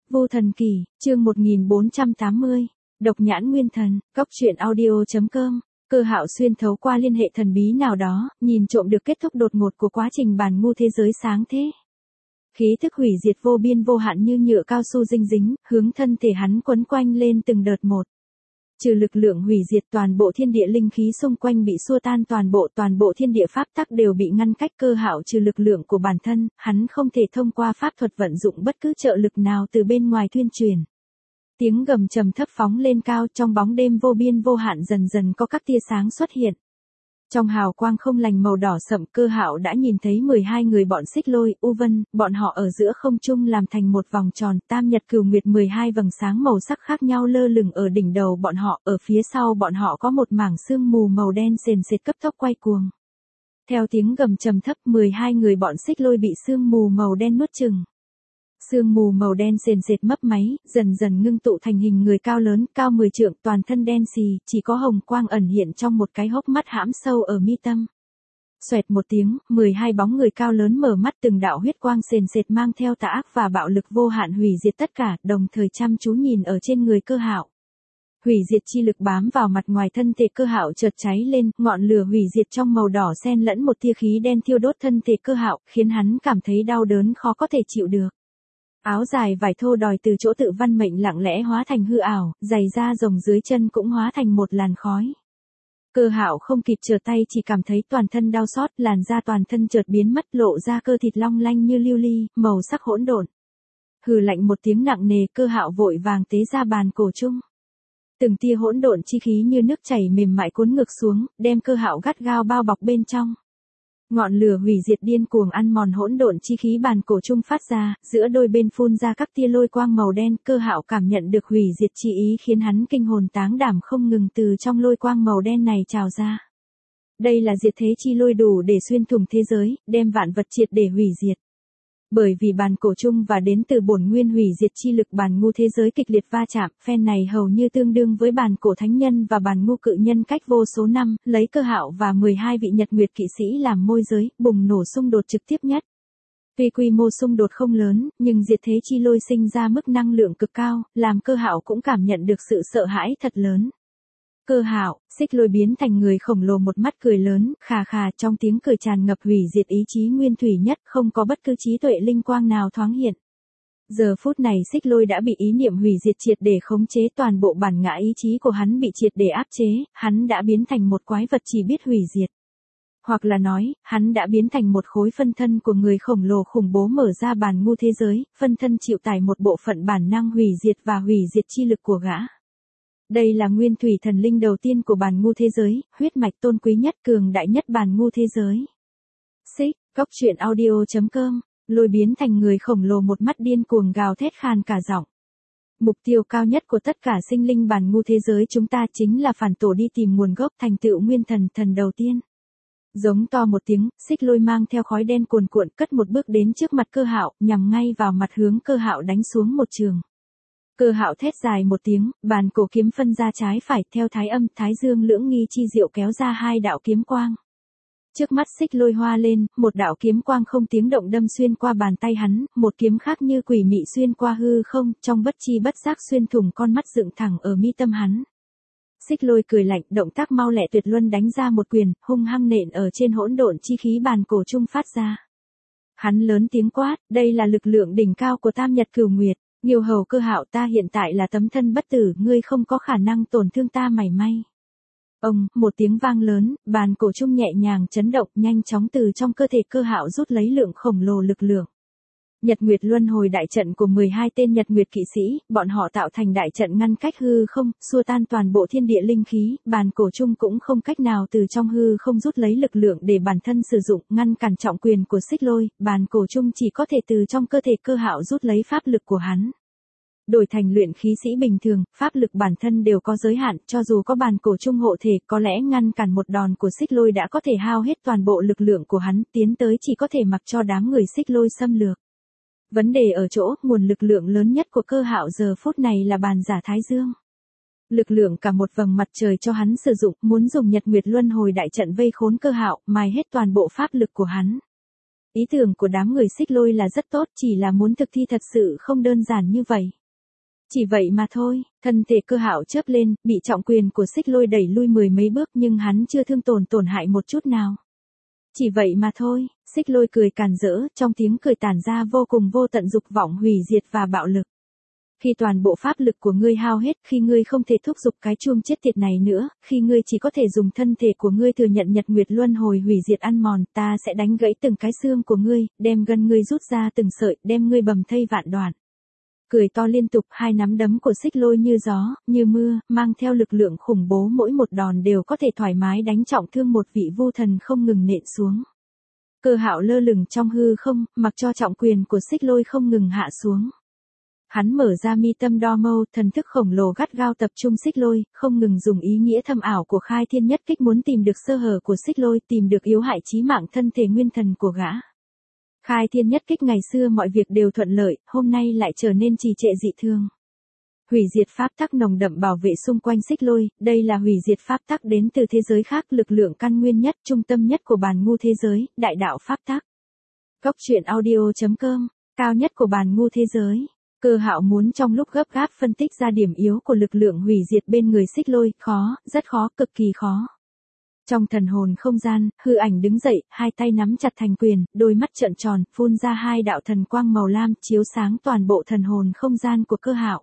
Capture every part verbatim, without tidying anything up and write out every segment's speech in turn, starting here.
Vu Thần Kỳ, chương một nghìn bốn trăm tám mươi, Độc Nhãn Nguyên Thần, Cóc truyện audio chấm com. Cơ Hạo xuyên thấu qua liên hệ thần bí nào đó, nhìn trộm được kết thúc đột ngột của quá trình bàn ngu thế giới sáng thế. Khí thức hủy diệt vô biên vô hạn như nhựa cao su dinh dính, hướng thân thể hắn quấn quanh lên từng đợt một. Trừ lực lượng hủy diệt, toàn bộ thiên địa linh khí xung quanh bị xua tan, toàn bộ toàn bộ thiên địa pháp tắc đều bị ngăn cách. Cơ Hạo trừ lực lượng của bản thân, hắn không thể thông qua pháp thuật vận dụng bất cứ trợ lực nào từ bên ngoài tuyên truyền. Tiếng gầm trầm thấp phóng lên cao, trong bóng đêm vô biên vô hạn dần dần có các tia sáng xuất hiện. Trong hào quang không lành màu đỏ sậm, Cơ Hạo đã nhìn thấy mười hai người bọn Xích Lôi, U Vân, bọn họ ở giữa không trung làm thành một vòng tròn, tam nhật cửu nguyệt mười hai vầng sáng màu sắc khác nhau lơ lửng ở đỉnh đầu bọn họ, ở phía sau bọn họ có một mảng sương mù màu đen sền sệt cấp tốc quay cuồng. Theo tiếng gầm trầm thấp, mười hai người bọn Xích Lôi bị sương mù màu đen nuốt chửng. Sương mù màu đen sền sệt mấp máy, dần dần ngưng tụ thành hình người cao lớn, cao mười trượng, toàn thân đen xì, chỉ có hồng quang ẩn hiện trong một cái hốc mắt hãm sâu ở mi tâm. Xoẹt một tiếng, mười hai bóng người cao lớn mở mắt, từng đạo huyết quang sền sệt mang theo tà ác và bạo lực vô hạn hủy diệt tất cả, đồng thời chăm chú nhìn ở trên người Cơ Hạo. Hủy diệt chi lực bám vào mặt ngoài thân thể Cơ Hạo chợt cháy lên, ngọn lửa hủy diệt trong màu đỏ xen lẫn một tia khí đen thiêu đốt thân thể Cơ Hạo, khiến hắn cảm thấy đau đớn khó có thể chịu được. Áo dài vải thô đòi từ chỗ tự văn mệnh lặng lẽ hóa thành hư ảo, giày da rồng dưới chân cũng hóa thành một làn khói. Cơ Hạo không kịp trở tay, chỉ cảm thấy toàn thân đau xót, làn da toàn thân chợt biến mất, lộ ra cơ thịt long lanh như lưu ly, màu sắc hỗn độn. Hừ lạnh một tiếng nặng nề, Cơ Hạo vội vàng tế ra bàn cổ chung. Từng tia hỗn độn chi khí như nước chảy mềm mại cuốn ngược xuống, đem Cơ Hạo gắt gao bao bọc bên trong. Ngọn lửa hủy diệt điên cuồng ăn mòn hỗn độn chi khí bàn cổ chung phát ra, giữa đôi bên phun ra các tia lôi quang màu đen. Cơ Hạo cảm nhận được hủy diệt chi ý khiến hắn kinh hồn táng đảm, không ngừng từ trong lôi quang màu đen này trào ra. Đây là diệt thế chi lôi, đủ để xuyên thủng thế giới, đem vạn vật triệt để hủy diệt. Bởi vì bàn cổ chung và đến từ bổn nguyên hủy diệt chi lực bàn ngu thế giới kịch liệt va chạm, phen này hầu như tương đương với bàn cổ thánh nhân và bàn ngu cự nhân cách vô số năm, lấy Cơ Hạo và mười hai vị nhật nguyệt kỵ sĩ làm môi giới, bùng nổ xung đột trực tiếp nhất. Tuy quy mô xung đột không lớn, nhưng diệt thế chi lôi sinh ra mức năng lượng cực cao, làm Cơ Hạo cũng cảm nhận được sự sợ hãi thật lớn. Cơ Hạo, Xích Lôi biến thành người khổng lồ, một mắt cười lớn, khà khà, trong tiếng cười tràn ngập hủy diệt ý chí nguyên thủy nhất, không có bất cứ trí tuệ linh quang nào thoáng hiện. Giờ phút này Xích Lôi đã bị ý niệm hủy diệt triệt để khống chế, toàn bộ bản ngã ý chí của hắn bị triệt để áp chế, hắn đã biến thành một quái vật chỉ biết hủy diệt. Hoặc là nói, hắn đã biến thành một khối phân thân của người khổng lồ khủng bố mở ra bàn ngu thế giới, phân thân chịu tải một bộ phận bản năng hủy diệt và hủy diệt chi lực của gã. Đây là nguyên thủy thần linh đầu tiên của bàn ngu thế giới, huyết mạch tôn quý nhất, cường đại nhất bàn ngu thế giới. Xích, Cóc truyện audio chấm com, Lôi biến thành người khổng lồ, một mắt điên cuồng gào thét khan cả giọng. Mục tiêu cao nhất của tất cả sinh linh bàn ngu thế giới chúng ta chính là phản tổ, đi tìm nguồn gốc, thành tựu nguyên thần, thần đầu tiên. Giống to một tiếng, Xích Lôi mang theo khói đen cuồn cuộn cất một bước đến trước mặt Cơ Hạo, nhằm ngay vào mặt hướng Cơ Hạo đánh xuống một trường. Cơ Hạo thét dài một tiếng, bàn cổ kiếm phân ra trái phải, theo thái âm, thái dương lưỡng nghi chi diệu kéo ra hai đạo kiếm quang. Trước mắt Xích Lôi hoa lên, một đạo kiếm quang không tiếng động đâm xuyên qua bàn tay hắn, một kiếm khác như quỷ mị xuyên qua hư không, trong bất chi bất giác xuyên thủng con mắt dựng thẳng ở mi tâm hắn. Xích Lôi cười lạnh, động tác mau lẹ tuyệt luân đánh ra một quyền, hung hăng nện ở trên hỗn độn chi khí bàn cổ chung phát ra. Hắn lớn tiếng quát, đây là lực lượng đỉnh cao của tam nhật cửu nguyệt. Nghiêu hầu Cơ Hạo, ta hiện tại là tấm thân bất tử, ngươi không có khả năng tổn thương ta mảy may. Ông, một tiếng vang lớn, bàn cổ chung nhẹ nhàng chấn động, nhanh chóng từ trong cơ thể Cơ Hạo rút lấy lượng khổng lồ lực lượng. Nhật Nguyệt Luân Hồi đại trận của mười hai tên Nhật Nguyệt kỵ sĩ, bọn họ tạo thành đại trận ngăn cách hư không, xua tan toàn bộ thiên địa linh khí, bàn cổ chung cũng không cách nào từ trong hư không rút lấy lực lượng để bản thân sử dụng, ngăn cản trọng quyền của Xích Lôi, bàn cổ chung chỉ có thể từ trong cơ thể Cơ Hạo rút lấy pháp lực của hắn. Đổi thành luyện khí sĩ bình thường, pháp lực bản thân đều có giới hạn, cho dù có bàn cổ chung hộ thể, có lẽ ngăn cản một đòn của Xích Lôi đã có thể hao hết toàn bộ lực lượng của hắn, tiến tới chỉ có thể mặc cho đám người Xích Lôi xâm lược. Vấn đề ở chỗ, nguồn lực lượng lớn nhất của Cơ Hạo giờ phút này là bàn giả Thái Dương. Lực lượng cả một vầng mặt trời cho hắn sử dụng, muốn dùng Nhật Nguyệt Luân Hồi đại trận vây khốn Cơ Hạo, mài hết toàn bộ pháp lực của hắn. Ý tưởng của đám người Xích Lôi là rất tốt, chỉ là muốn thực thi thật sự không đơn giản như vậy. Chỉ vậy mà thôi, thân thể Cơ Hạo chớp lên, bị trọng quyền của Xích Lôi đẩy lui mười mấy bước nhưng hắn chưa thương tổn tổn hại một chút nào. Chỉ vậy mà thôi, Xích Lôi cười càn rỡ, trong tiếng cười tản ra vô cùng vô tận dục vọng hủy diệt và bạo lực. Khi toàn bộ pháp lực của ngươi hao hết, khi ngươi không thể thúc giục cái chuông chết tiệt này nữa, khi ngươi chỉ có thể dùng thân thể của ngươi thừa nhận nhật nguyệt luân hồi hủy diệt ăn mòn, ta sẽ đánh gãy từng cái xương của ngươi, đem gân ngươi rút ra từng sợi, đem ngươi bầm thây vạn đoạn. Cười to liên tục, hai nắm đấm của Xích Lôi như gió, như mưa, mang theo lực lượng khủng bố, mỗi một đòn đều có thể thoải mái đánh trọng thương một vị vu thần không ngừng nện xuống. Cơ Hạo lơ lửng trong hư không, mặc cho trọng quyền của Xích Lôi không ngừng hạ xuống. Hắn mở ra mi tâm đo mâu, thần thức khổng lồ gắt gao tập trung Xích Lôi, không ngừng dùng ý nghĩa thâm ảo của khai thiên nhất kích muốn tìm được sơ hở của Xích Lôi, tìm được yếu hại chí mạng thân thể nguyên thần của gã. Khai thiên nhất kích ngày xưa mọi việc đều thuận lợi, hôm nay lại trở nên trì trệ dị thường. Hủy diệt pháp tắc nồng đậm bảo vệ xung quanh Xích Lôi, đây là hủy diệt pháp tắc đến từ thế giới khác, lực lượng căn nguyên nhất, trung tâm nhất của bàn ngu thế giới, đại đạo pháp tắc. Góc truyện audio chấm com, cao nhất của bàn ngu thế giới. Cơ Hạo muốn trong lúc gấp gáp phân tích ra điểm yếu của lực lượng hủy diệt bên người Xích Lôi, khó, rất khó, cực kỳ khó. Trong thần hồn không gian, hư ảnh đứng dậy, hai tay nắm chặt thành quyền, đôi mắt trợn tròn, phun ra hai đạo thần quang màu lam, chiếu sáng toàn bộ thần hồn không gian của Cơ Hạo.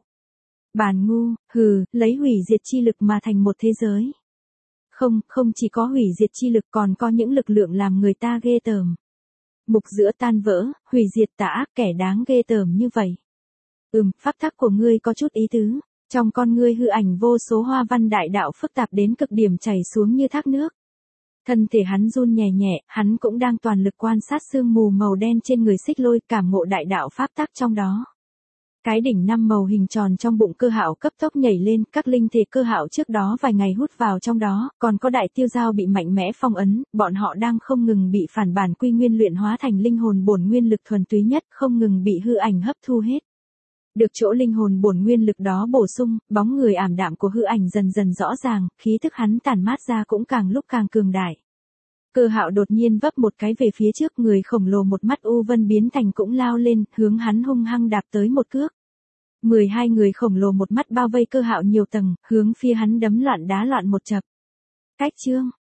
Bàn ngu, hừ, lấy hủy diệt chi lực mà thành một thế giới. Không, không chỉ có hủy diệt chi lực còn có những lực lượng làm người ta ghê tởm. Mục giữa tan vỡ, hủy diệt tà ác kẻ đáng ghê tởm như vậy. Ừm, pháp tắc của ngươi có chút ý tứ. Trong con ngươi hư ảnh vô số hoa văn đại đạo phức tạp đến cực điểm chảy xuống như thác nước. Thân thể hắn run nhẹ nhẹ, hắn cũng đang toàn lực quan sát sương mù màu đen trên người Xích Lôi, cảm ngộ đại đạo pháp tắc trong đó. Cái đỉnh năm màu hình tròn trong bụng Cơ Hạo cấp tốc nhảy lên, các linh thể Cơ Hạo trước đó vài ngày hút vào trong đó, còn có đại tiêu dao bị mạnh mẽ phong ấn, bọn họ đang không ngừng bị phản bản quy nguyên luyện hóa thành linh hồn bổn nguyên lực thuần túy nhất, không ngừng bị hư ảnh hấp thu hết. Được chỗ linh hồn bổn nguyên lực đó bổ sung, bóng người ảm đạm của hư ảnh dần dần rõ ràng, khí thức hắn tản mát ra cũng càng lúc càng cường đại. Cơ Hạo đột nhiên vấp một cái về phía trước, người khổng lồ một mắt u vân biến thành cũng lao lên, hướng hắn hung hăng đạp tới một cước. mười hai người khổng lồ một mắt bao vây Cơ Hạo nhiều tầng, hướng phía hắn đấm loạn đá loạn một chập. Cách chương,